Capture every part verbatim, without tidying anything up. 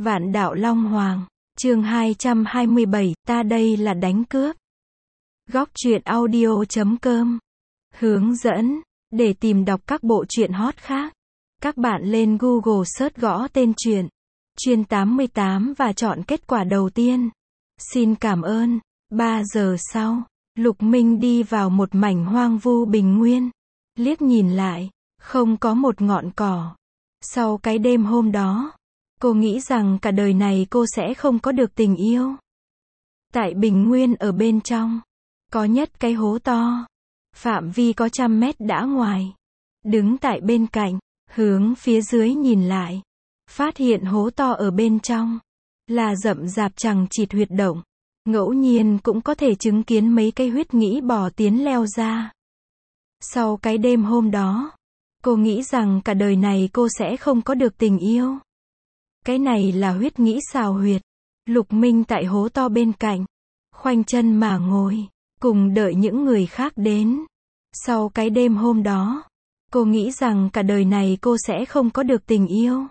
Vạn đạo Long Hoàng, chương hai trăm hai mươi bảy, ta đây là đánh cướp. Góc truyện audio.com hướng dẫn, để tìm đọc các bộ truyện hot khác. Các bạn lên Google search gõ tên truyện, Chuyên tám mươi tám và chọn kết quả đầu tiên. Xin cảm ơn. Ba giờ sau, Lục Minh đi vào một mảnh hoang vu bình nguyên. Liếc nhìn lại, không có một ngọn cỏ. Sau cái đêm hôm đó, cô nghĩ rằng cả đời này cô sẽ không có được tình yêu. Tại bình nguyên ở bên trong, có nhất cái hố to. Phạm vi có trăm mét đã ngoài. Đứng tại bên cạnh, hướng phía dưới nhìn lại. Phát hiện hố to ở bên trong là rậm rạp chằng chịt huyệt động. Ngẫu nhiên cũng có thể chứng kiến mấy cây huyết nghĩ bò tiến leo ra. Sau cái đêm hôm đó, cô nghĩ rằng cả đời này cô sẽ không có được tình yêu. Cái này là huyết nghĩ xào huyệt. Lục Minh tại hố to bên cạnh, khoanh chân mà ngồi, cùng đợi những người khác đến. Sau cái đêm hôm đó, cô nghĩ rằng cả đời này cô sẽ không có được tình yêu.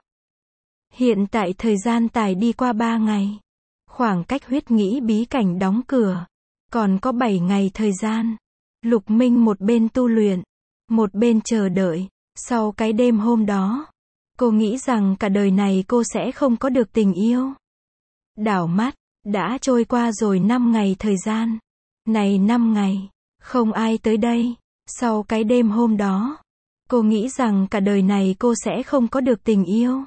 Hiện tại thời gian tải đi qua ba ngày. Khoảng cách huyết nghĩ bí cảnh đóng cửa, còn có bảy ngày thời gian. Lục Minh một bên tu luyện, một bên chờ đợi. Sau cái đêm hôm đó, cô nghĩ rằng cả đời này cô sẽ không có được tình yêu. Đảo mắt, đã trôi qua rồi năm ngày thời gian. Này năm ngày, không ai tới đây. Sau cái đêm hôm đó, cô nghĩ rằng cả đời này cô sẽ không có được tình yêu.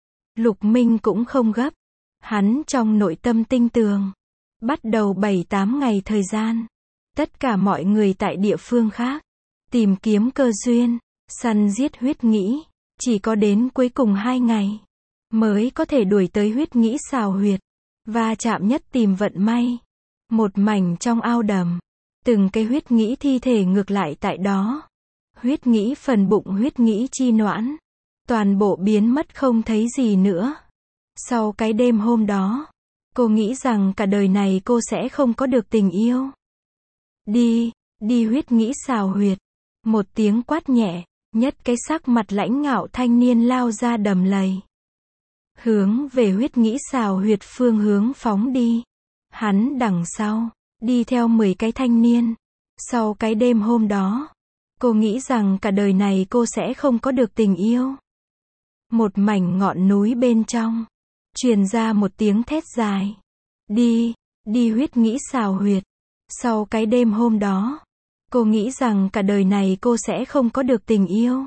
Lục Minh cũng không gấp. Hắn trong nội tâm tinh tường. Bắt đầu bảy tám ngày thời gian. Tất cả mọi người tại địa phương khác, tìm kiếm cơ duyên, săn giết huyết nghĩ. Chỉ có đến cuối cùng hai ngày, mới có thể đuổi tới huyết nghĩ xào huyệt. Và chạm nhất tìm vận may. Một mảnh trong ao đầm. Từng cái huyết nghĩ thi thể ngược lại tại đó. Huyết nghĩ phần bụng huyết nghĩ chi noãn. Toàn bộ biến mất không thấy gì nữa. Sau cái đêm hôm đó, cô nghĩ rằng cả đời này cô sẽ không có được tình yêu. Đi, đi huyết nghĩ xào huyệt. Một tiếng quát nhẹ, nhất cái sắc mặt lãnh ngạo thanh niên lao ra đầm lầy. Hướng về huyết nghĩ xào huyệt phương hướng phóng đi. Hắn đằng sau, đi theo mười cái thanh niên. Sau cái đêm hôm đó, cô nghĩ rằng cả đời này cô sẽ không có được tình yêu. Một mảnh ngọn núi bên trong, truyền ra một tiếng thét dài. Đi, đi huyết nghĩ xào huyệt. Sau cái đêm hôm đó, cô nghĩ rằng cả đời này cô sẽ không có được tình yêu.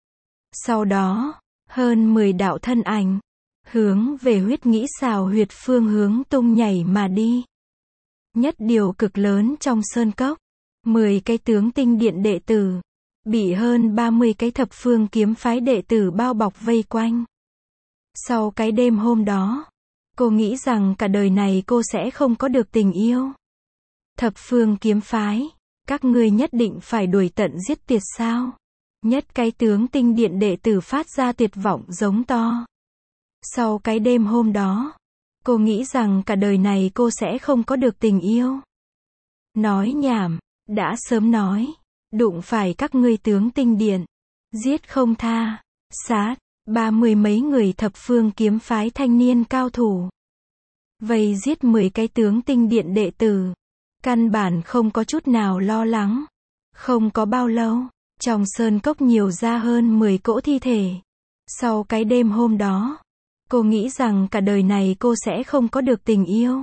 Sau đó, hơn mười đạo thân ảnh, hướng về huyết nghĩ xào huyệt phương hướng tung nhảy mà đi. Nhất điều cực lớn trong sơn cốc, mười cái tướng tinh điện đệ tử, bị hơn ba mươi cái thập phương kiếm phái đệ tử bao bọc vây quanh. Sau cái đêm hôm đó, cô nghĩ rằng cả đời này cô sẽ không có được tình yêu. Thập phương kiếm phái, các ngươi nhất định phải đuổi tận giết tuyệt sao? Nhất cái tướng tinh điện đệ tử phát ra tuyệt vọng giống to. Sau cái đêm hôm đó, cô nghĩ rằng cả đời này cô sẽ không có được tình yêu. Nói nhảm, đã sớm nói, đụng phải các ngươi tướng tinh điện, giết không tha, sát, ba mươi mấy người thập phương kiếm phái thanh niên cao thủ. Vây giết mười cái tướng tinh điện đệ tử. Căn bản không có chút nào lo lắng. Không có bao lâu, trong sơn cốc nhiều ra hơn mười cỗ thi thể. Sau cái đêm hôm đó, cô nghĩ rằng cả đời này cô sẽ không có được tình yêu.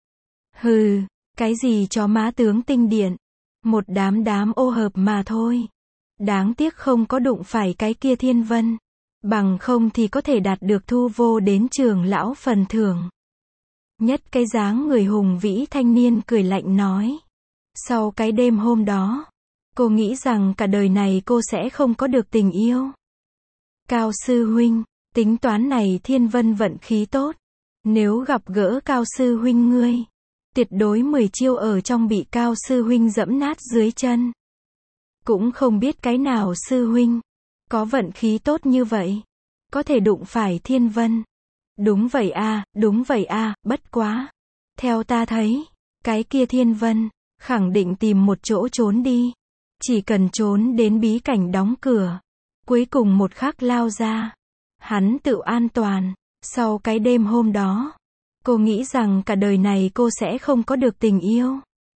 Hừ, cái gì chó má tướng tinh điện. Một đám đám ô hợp mà thôi. Đáng tiếc không có đụng phải cái kia thiên vân. Bằng không thì có thể đạt được thu vô đến trường lão phần thưởng. Nhất cái dáng người hùng vĩ thanh niên cười lạnh nói. Sau cái đêm hôm đó, cô nghĩ rằng cả đời này cô sẽ không có được tình yêu. Cao sư huynh, tính toán này thiên vân vận khí tốt. Nếu gặp gỡ cao sư huynh ngươi, tuyệt đối mười chiêu ở trong bị cao sư huynh dẫm nát dưới chân. Cũng không biết cái nào sư huynh có vận khí tốt như vậy, có thể đụng phải thiên vân. Đúng vậy a, đúng vậy a, bất quá. Theo ta thấy, cái kia thiên vân, khẳng định tìm một chỗ trốn đi. Chỉ cần trốn đến bí cảnh đóng cửa, cuối cùng một khắc lao ra. Hắn tự an toàn, Sau cái đêm hôm đó, cô nghĩ rằng cả đời này cô sẽ không có được tình yêu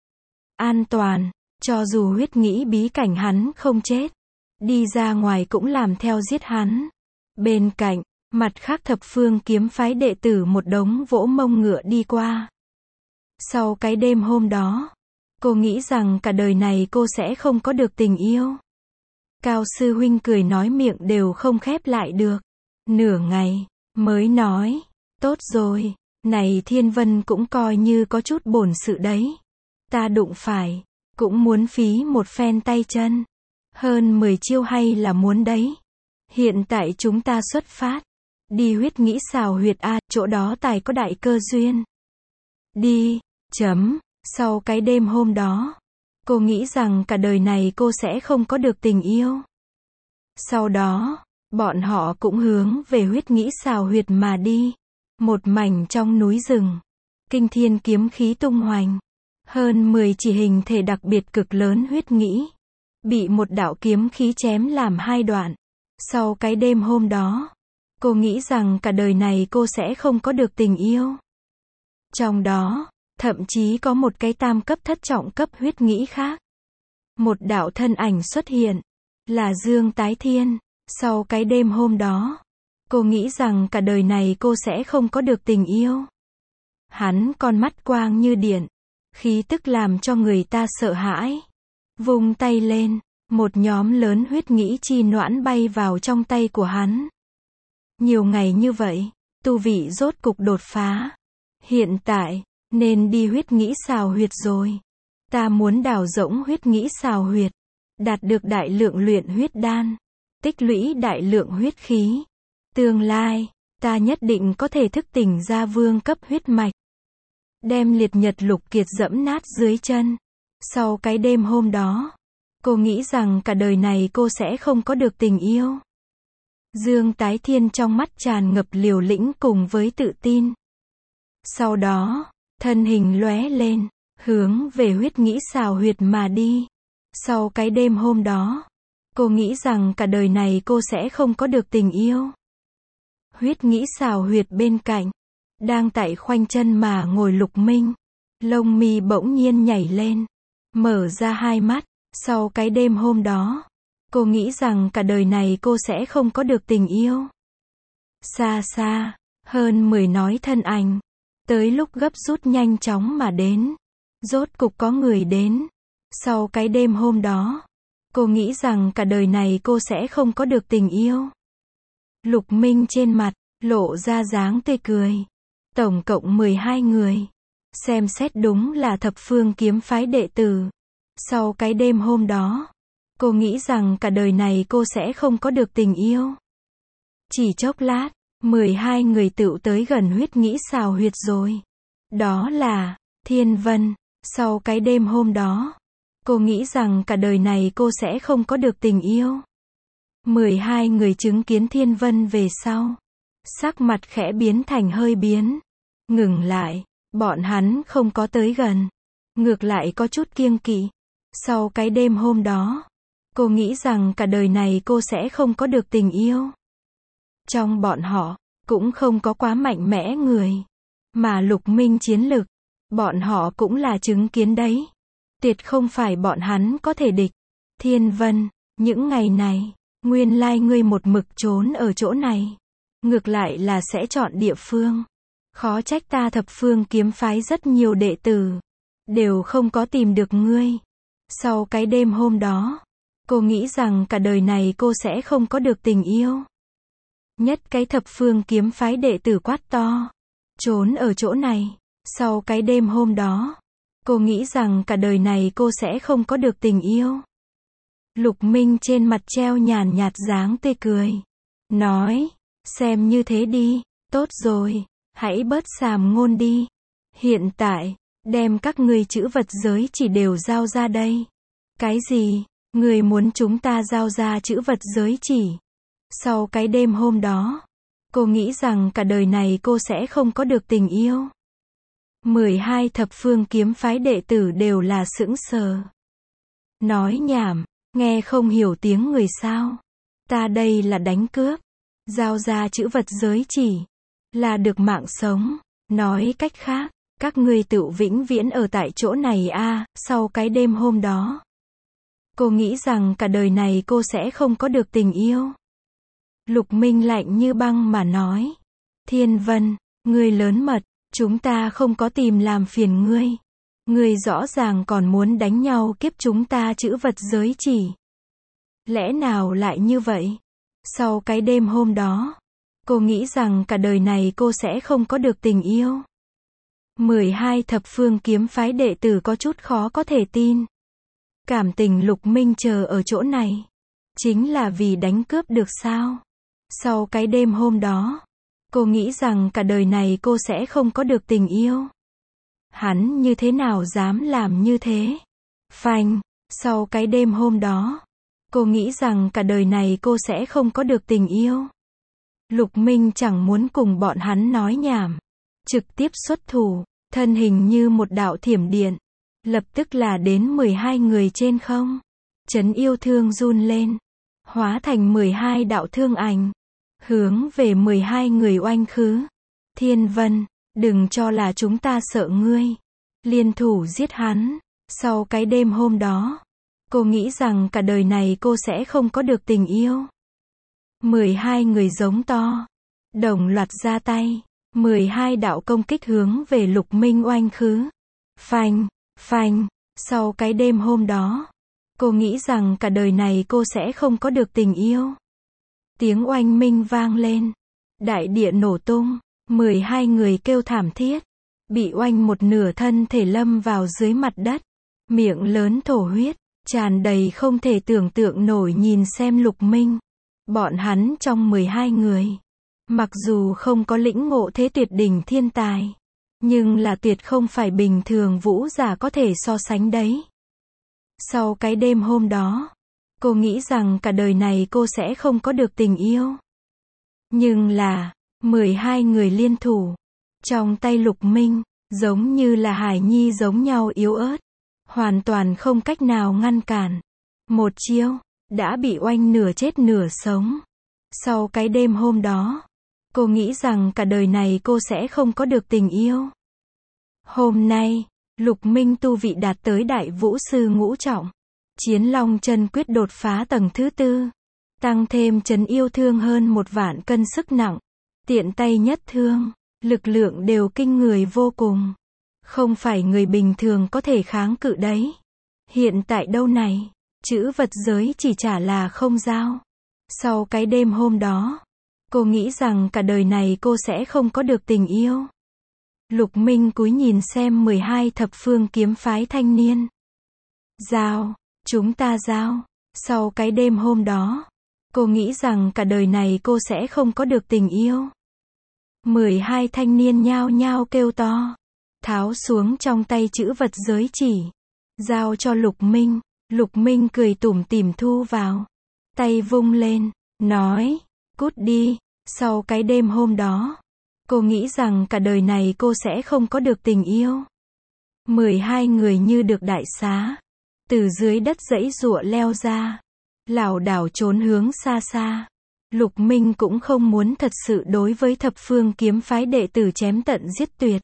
an toàn, cho dù huyết nghĩ bí cảnh hắn không chết, đi ra ngoài cũng làm theo giết hắn. Bên cạnh, mặt khác thập phương kiếm phái đệ tử một đống vỗ mông ngựa đi qua. Sau cái đêm hôm đó, cô nghĩ rằng cả đời này cô sẽ không có được tình yêu. Cao sư huynh cười nói miệng đều không khép lại được. Nửa ngày, mới nói, tốt rồi, này Thiên Vân cũng coi như có chút bổn sự đấy. Ta đụng phải, cũng muốn phí một phen tay chân. Hơn mười chiêu hay là muốn đấy. Hiện tại chúng ta xuất phát. Đi huyết nghĩ xào huyệt A, chỗ đó tài có đại cơ duyên. Đi, chấm, sau cái đêm hôm đó, cô nghĩ rằng cả đời này cô sẽ không có được tình yêu. Sau đó, bọn họ cũng hướng về huyết nghĩ xào huyệt mà đi. Một mảnh trong núi rừng, kinh thiên kiếm khí tung hoành. Hơn mười chỉ hình thể đặc biệt cực lớn huyết nghĩ, bị một đạo kiếm khí chém làm hai đoạn. Sau cái đêm hôm đó, cô nghĩ rằng cả đời này cô sẽ không có được tình yêu. Trong đó, thậm chí có một cái tam cấp thất trọng cấp huyết nghĩ khác. Một đạo thân ảnh xuất hiện, là Dương Tái Thiên. Sau cái đêm hôm đó, cô nghĩ rằng cả đời này cô sẽ không có được tình yêu. Hắn con mắt quang như điện, khí tức làm cho người ta sợ hãi. Vung tay lên, một nhóm lớn huyết nghĩ chi noãn bay vào trong tay của hắn. Nhiều ngày như vậy, tu vị rốt cục đột phá. Hiện tại, nên đi huyết nghĩ xào huyệt rồi. Ta muốn đào rỗng huyết nghĩ xào huyệt, đạt được đại lượng luyện huyết đan, tích lũy đại lượng huyết khí. Tương lai, ta nhất định có thể thức tỉnh ra vương cấp huyết mạch. Đem liệt nhật lục kiệt dẫm nát dưới chân. Sau cái đêm hôm đó, cô nghĩ rằng cả đời này cô sẽ không có được tình yêu. Dương Tái Thiên trong mắt tràn ngập liều lĩnh cùng với tự tin. Sau đó, thân hình lóe lên, hướng về huyết nghĩ xào huyệt mà đi. Sau cái đêm hôm đó, cô nghĩ rằng cả đời này cô sẽ không có được tình yêu. Huyết nghĩ xào huyệt bên cạnh, đang tại khoanh chân mà ngồi Lục Minh. Lông mi bỗng nhiên nhảy lên, mở ra hai mắt. Sau cái đêm hôm đó, cô nghĩ rằng cả đời này cô sẽ không có được tình yêu. Xa xa, hơn mười nói thân ảnh, tới lúc gấp rút nhanh chóng mà đến. Rốt cục có người đến. Sau cái đêm hôm đó, cô nghĩ rằng cả đời này cô sẽ không có được tình yêu. Lục Minh trên mặt, lộ ra dáng tươi cười. Tổng cộng mười hai người. Xem xét đúng là thập phương kiếm phái đệ tử. Sau cái đêm hôm đó, cô nghĩ rằng cả đời này cô sẽ không có được tình yêu. Chỉ chốc lát, mười hai người tựu tới gần huyết nghĩ xào huyệt rồi. Đó là Thiên Vân. Sau cái đêm hôm đó, cô nghĩ rằng cả đời này cô sẽ không có được tình yêu. mười hai người chứng kiến Thiên Vân về sau, sắc mặt khẽ biến thành hơi biến. Ngừng lại, bọn hắn không có tới gần. Ngược lại có chút kiêng kỵ. Sau cái đêm hôm đó, cô nghĩ rằng cả đời này cô sẽ không có được tình yêu. Trong bọn họ, cũng không có quá mạnh mẽ người. Mà Lục Minh chiến lực, bọn họ cũng là chứng kiến đấy. Tuyệt không phải bọn hắn có thể địch. Thiên Vân, những ngày này, nguyên lai ngươi một mực trốn ở chỗ này. Ngược lại là sẽ chọn địa phương. Khó trách ta thập phương kiếm phái rất nhiều đệ tử, đều không có tìm được ngươi. Sau cái đêm hôm đó, cô nghĩ rằng cả đời này cô sẽ không có được tình yêu. Nhất cái thập phương kiếm phái đệ tử quát to. Trốn ở chỗ này. Sau cái đêm hôm đó, cô nghĩ rằng cả đời này cô sẽ không có được tình yêu. Lục Minh trên mặt treo nhàn nhạt dáng tươi cười. Nói, xem như thế đi, tốt rồi, hãy bớt sàm ngôn đi. Hiện tại, đem các ngươi chữ vật giới chỉ đều giao ra đây. Cái gì? Người muốn chúng ta giao ra chữ vật giới chỉ? Sau cái đêm hôm đó, cô nghĩ rằng cả đời này cô sẽ không có được tình yêu. mười hai thập phương kiếm phái đệ tử đều là sững sờ. Nói nhảm, nghe không hiểu tiếng người sao? Ta đây là đánh cướp. Giao ra chữ vật giới chỉ. là được mạng sống. Nói cách khác, các ngươi tự vĩnh viễn ở tại chỗ này a. Sau cái đêm hôm đó, cô nghĩ rằng cả đời này cô sẽ không có được tình yêu. Lục Minh lạnh như băng mà nói. Thiên Vân, ngươi lớn mật, chúng ta không có tìm làm phiền ngươi. Ngươi rõ ràng còn muốn đánh nhau kiếp chúng ta chữ vật giới chỉ. Lẽ nào lại như vậy? Sau cái đêm hôm đó, cô nghĩ rằng cả đời này cô sẽ không có được tình yêu. mười hai thập phương kiếm phái đệ tử có chút khó có thể tin. Cảm tình Lục Minh chờ ở chỗ này, chính là vì đánh cướp được sao? Sau cái đêm hôm đó, cô nghĩ rằng cả đời này cô sẽ không có được tình yêu. Hắn như thế nào dám làm như thế? Phanh, sau cái đêm hôm đó, cô nghĩ rằng cả đời này cô sẽ không có được tình yêu. Lục Minh chẳng muốn cùng bọn hắn nói nhảm, trực tiếp xuất thủ, thân hình như một đạo thiểm điện, lập tức là đến mười hai người trên không. Chấn yêu thương run lên, hóa thành mười hai đạo thương ảnh, hướng về mười hai người oanh khứ. Thiên Vân, đừng cho là chúng ta sợ ngươi. Liên thủ giết hắn. Sau cái đêm hôm đó, cô nghĩ rằng cả đời này cô sẽ không có được tình yêu. mười hai người giống to, đồng loạt ra tay, mười hai đạo công kích hướng về Lục Minh oanh khứ. Phanh, phanh, sau cái đêm hôm đó, cô nghĩ rằng cả đời này cô sẽ không có được tình yêu. Tiếng oanh minh vang lên, đại địa nổ tung, mười hai người kêu thảm thiết, bị oanh một nửa thân thể lâm vào dưới mặt đất, miệng lớn thổ huyết, tràn đầy không thể tưởng tượng nổi nhìn xem Lục Minh. Bọn hắn trong mười hai người, mặc dù không có lĩnh ngộ thế tuyệt đỉnh thiên tài, nhưng là tuyệt không phải bình thường vũ giả có thể so sánh đấy. Sau cái đêm hôm đó, cô nghĩ rằng cả đời này cô sẽ không có được tình yêu. Nhưng là, mười hai người liên thủ, trong tay Lục Minh, giống như là hải nhi giống nhau yếu ớt, hoàn toàn không cách nào ngăn cản. Một chiêu, đã bị oanh nửa chết nửa sống. Sau cái đêm hôm đó, cô nghĩ rằng cả đời này cô sẽ không có được tình yêu. Hôm nay, Lục Minh tu vị đạt tới đại vũ sư ngũ trọng. Chiến Long chân quyết đột phá tầng thứ tư. Tăng thêm trấn yêu thương hơn một vạn cân sức nặng. Tiện tay nhất thương, lực lượng đều kinh người vô cùng. Không phải người bình thường có thể kháng cự đấy. Hiện tại đâu này, chữ vật giới chỉ trả là không giao. Sau cái đêm hôm đó, cô nghĩ rằng cả đời này cô sẽ không có được tình yêu. Lục Minh cúi nhìn xem mười hai thập phương kiếm phái thanh niên. Giao, chúng ta giao. Sau cái đêm hôm đó, cô nghĩ rằng cả đời này cô sẽ không có được tình yêu. mười hai thanh niên nhao nhao kêu to, tháo xuống trong tay chữ vật giới chỉ, giao cho Lục Minh. Lục Minh cười tủm tỉm thu vào, tay vung lên, nói, cút đi. Sau cái đêm hôm đó, cô nghĩ rằng cả đời này cô sẽ không có được tình yêu. mười hai người như được đại xá, từ dưới đất giãy giụa leo ra, lảo đảo trốn hướng xa xa. Lục Minh cũng không muốn thật sự đối với thập phương kiếm phái đệ tử chém tận giết tuyệt.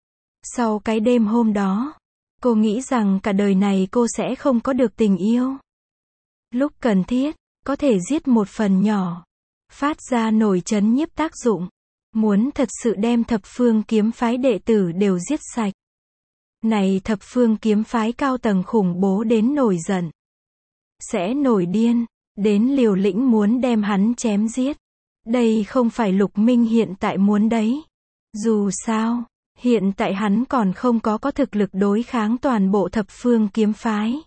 Sau cái đêm hôm đó, cô nghĩ rằng cả đời này cô sẽ không có được tình yêu. Lúc cần thiết, có thể giết một phần nhỏ, phát ra nổi chấn nhiếp tác dụng. Muốn thật sự đem thập phương kiếm phái đệ tử đều giết sạch. Này thập phương kiếm phái cao tầng khủng bố đến nổi giận. Sẽ nổi điên, đến liều lĩnh muốn đem hắn chém giết. Đây không phải Lục Minh hiện tại muốn đấy. Dù sao, hiện tại hắn còn không có có thực lực đối kháng toàn bộ thập phương kiếm phái.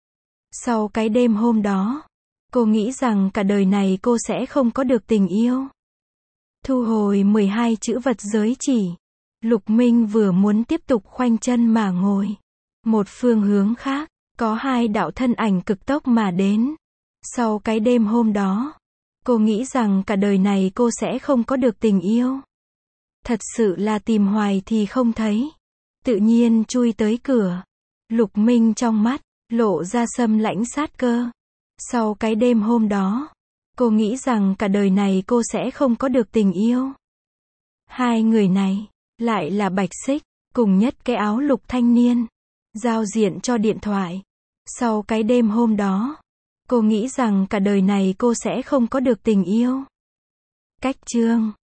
Sau cái đêm hôm đó, cô nghĩ rằng cả đời này cô sẽ không có được tình yêu. Thu hồi mười hai chữ vật giới chỉ, Lục Minh vừa muốn tiếp tục khoanh chân mà ngồi. Một phương hướng khác, có hai đạo thân ảnh cực tốc mà đến. Sau cái đêm hôm đó, cô nghĩ rằng cả đời này cô sẽ không có được tình yêu. Thật sự là tìm hoài thì không thấy. Tự nhiên chui tới cửa. Lục Minh trong mắt, lộ ra sâm lãnh sát cơ. Sau cái đêm hôm đó, cô nghĩ rằng cả đời này cô sẽ không có được tình yêu. Hai người này, lại là Bạch Xích, cùng nhất cái áo lục thanh niên, giao diện cho điện thoại. Sau cái đêm hôm đó, cô nghĩ rằng cả đời này cô sẽ không có được tình yêu. Cách chương